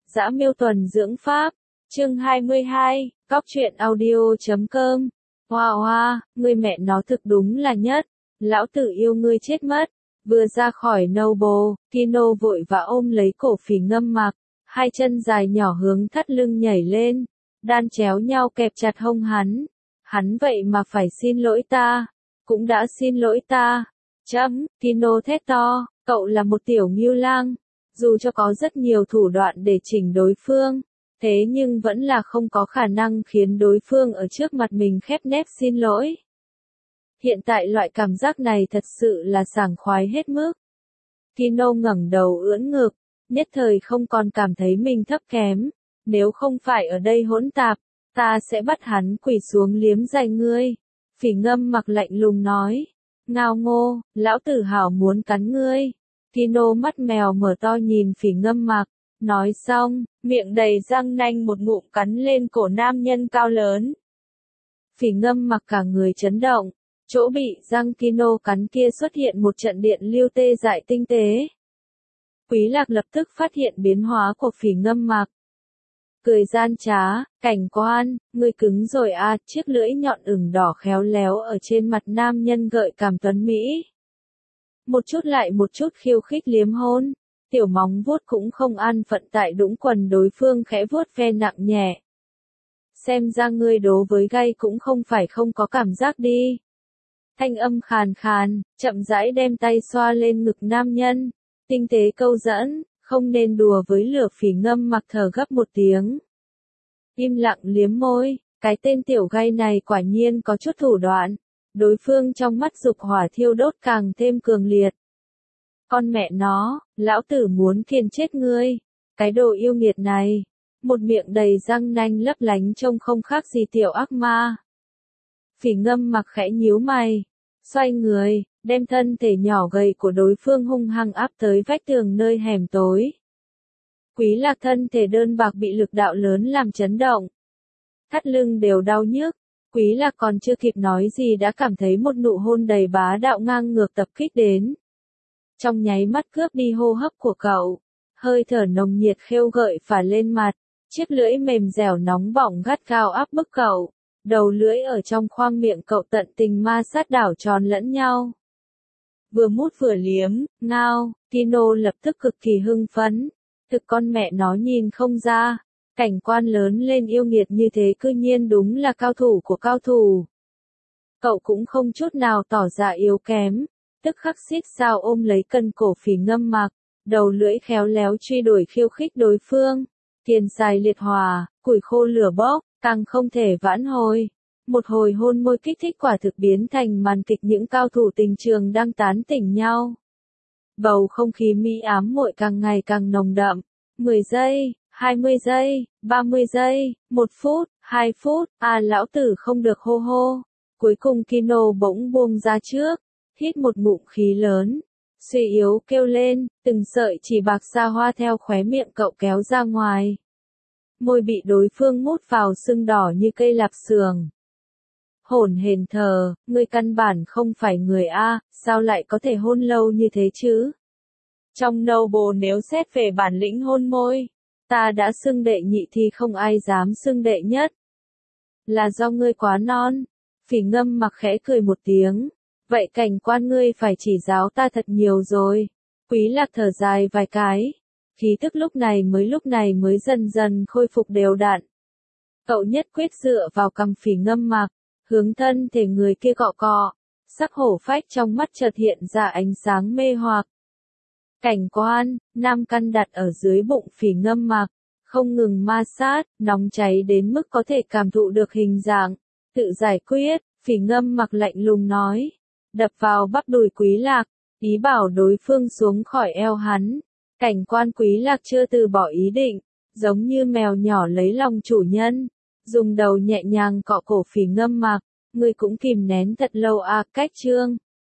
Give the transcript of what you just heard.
Dã Miêu Tuần Dưỡng Pháp, chương 22, Cóc truyện audio.com. Hoa hoa, ngươi mẹ nó thực đúng là nhất, lão tử yêu ngươi chết mất. Vừa ra khỏi Noble, Kino vội vã ôm lấy cổ Phỉ Ngâm Mặc, hai chân dài nhỏ hướng thắt lưng nhảy lên, đan chéo nhau kẹp chặt hông hắn. Hắn vậy mà phải xin lỗi ta, cũng đã xin lỗi ta. Kino thét to, cậu là một tiểu ngưu lang, dù cho có rất nhiều thủ đoạn để chỉnh đối phương, thế nhưng vẫn là không có khả năng khiến đối phương ở trước mặt mình khép nép xin lỗi. Hiện tại loại cảm giác này thật sự là sảng khoái hết mức. Kino ngẩng đầu ưỡn ngực, nhất thời không còn cảm thấy mình thấp kém. Nếu không phải ở đây hỗn tạp, ta sẽ bắt hắn quỳ xuống liếm giày ngươi. Phỉ Ngâm Mặc lạnh lùng nói. Ngao ngô, lão tử hảo muốn cắn ngươi. Kino mắt mèo mở to nhìn Phỉ Ngâm Mặc, nói xong, miệng đầy răng nanh một ngụm cắn lên cổ nam nhân cao lớn. Phỉ Ngâm Mặc cả người chấn động, chỗ bị răng Kino cắn kia xuất hiện một trận điện lưu tê dại tinh tế. Quý Lạc lập tức phát hiện biến hóa của Phỉ Ngâm Mặc. Cười gian trá, cảnh quan, ngươi cứng rồi à, chiếc lưỡi nhọn ửng đỏ khéo léo ở trên mặt nam nhân gợi cảm tuấn Mỹ. Một chút lại một chút khiêu khích liếm hôn, tiểu móng vuốt cũng không an phận tại đũng quần đối phương khẽ vuốt ve nặng nhẹ. Xem ra ngươi đố với gay cũng không phải không có cảm giác đi. Thanh âm khàn khàn, chậm rãi đem tay xoa lên ngực nam nhân, tinh tế câu dẫn. Không nên đùa với lửa. Phỉ Ngâm Mặc thở gấp một tiếng. Im lặng liếm môi, cái tên tiểu gay này quả nhiên có chút thủ đoạn. Đối phương trong mắt dục hỏa thiêu đốt càng thêm cường liệt. Con mẹ nó, lão tử muốn kiền chết ngươi. Cái đồ yêu nghiệt này. Một miệng đầy răng nanh lấp lánh trông không khác gì tiểu ác ma. Phỉ Ngâm Mặc khẽ nhíu mày. Xoay người, đem thân thể nhỏ gầy của đối phương hung hăng áp tới vách tường nơi hẻm tối. Quý Lạc thân thể đơn bạc bị lực đạo lớn làm chấn động. Thắt lưng đều đau nhức. Quý Lạc còn chưa kịp nói gì đã cảm thấy một nụ hôn đầy bá đạo ngang ngược tập kích đến. Trong nháy mắt cướp đi hô hấp của cậu. Hơi thở nồng nhiệt khêu gợi phả lên mặt. Chiếc lưỡi mềm dẻo nóng bỏng gắt gao áp bức cậu. Đầu lưỡi ở trong khoang miệng cậu tận tình ma sát đảo tròn lẫn nhau. Vừa mút vừa liếm, ngao, Kino lập tức cực kỳ hưng phấn. Thực con mẹ nó nhìn không ra, cảnh quan lớn lên yêu nghiệt như thế cư nhiên đúng là cao thủ của cao thủ. Cậu cũng không chút nào tỏ ra yếu kém, tức khắc xít sao ôm lấy cân cổ Phỉ Ngâm Mặc, đầu lưỡi khéo léo truy đuổi khiêu khích đối phương. Tiền dài liệt hòa, củi khô lửa bốc, càng không thể vãn hồi. Một hồi hôn môi kích thích quả thực biến thành màn kịch những cao thủ tình trường đang tán tỉnh nhau. Bầu không khí mỹ ám muội càng ngày càng nồng đậm. 10 giây, 20 giây, 30 giây, 1 phút, 2 phút, lão tử không được hô hô. Cuối cùng Kino bỗng buông ra trước, hít một ngụm khí lớn, suy yếu kêu lên, từng sợi chỉ bạc xa hoa theo khóe miệng cậu kéo ra ngoài. Môi bị đối phương mút vào sưng đỏ như cây lạp xưởng. Hổn hển thở, ngươi căn bản không phải người A, sao lại có thể hôn lâu như thế chứ? Trong Noble nếu xét về bản lĩnh hôn môi, ta đã xưng đệ nhị thì không ai dám xưng đệ nhất. Là do ngươi quá non. Phỉ Ngâm Mặc khẽ cười một tiếng. Vậy cảnh quan ngươi phải chỉ giáo ta thật nhiều rồi. Quý Lạc thở dài vài cái. Khí tức lúc này mới dần dần khôi phục đều đặn. Cậu nhất quyết dựa vào cằm Phỉ Ngâm Mặc, hướng thân thể người kia cọ cọ, sắc hổ phách trong mắt chợt hiện ra ánh sáng mê hoặc. Cảnh quan, nam căn đặt ở dưới bụng Phỉ Ngâm Mặc, không ngừng ma sát, nóng cháy đến mức có thể cảm thụ được hình dạng. Tự giải quyết, Phỉ Ngâm Mặc lạnh lùng nói, đập vào bắp đùi Quý Lạc, ý bảo đối phương xuống khỏi eo hắn. Cảnh quan Quý Lạc chưa từ bỏ ý định, giống như mèo nhỏ lấy lòng chủ nhân, dùng đầu nhẹ nhàng cọ cổ Phỉ Ngâm Mặc, ngươi cũng kìm nén thật lâu à, cách chương.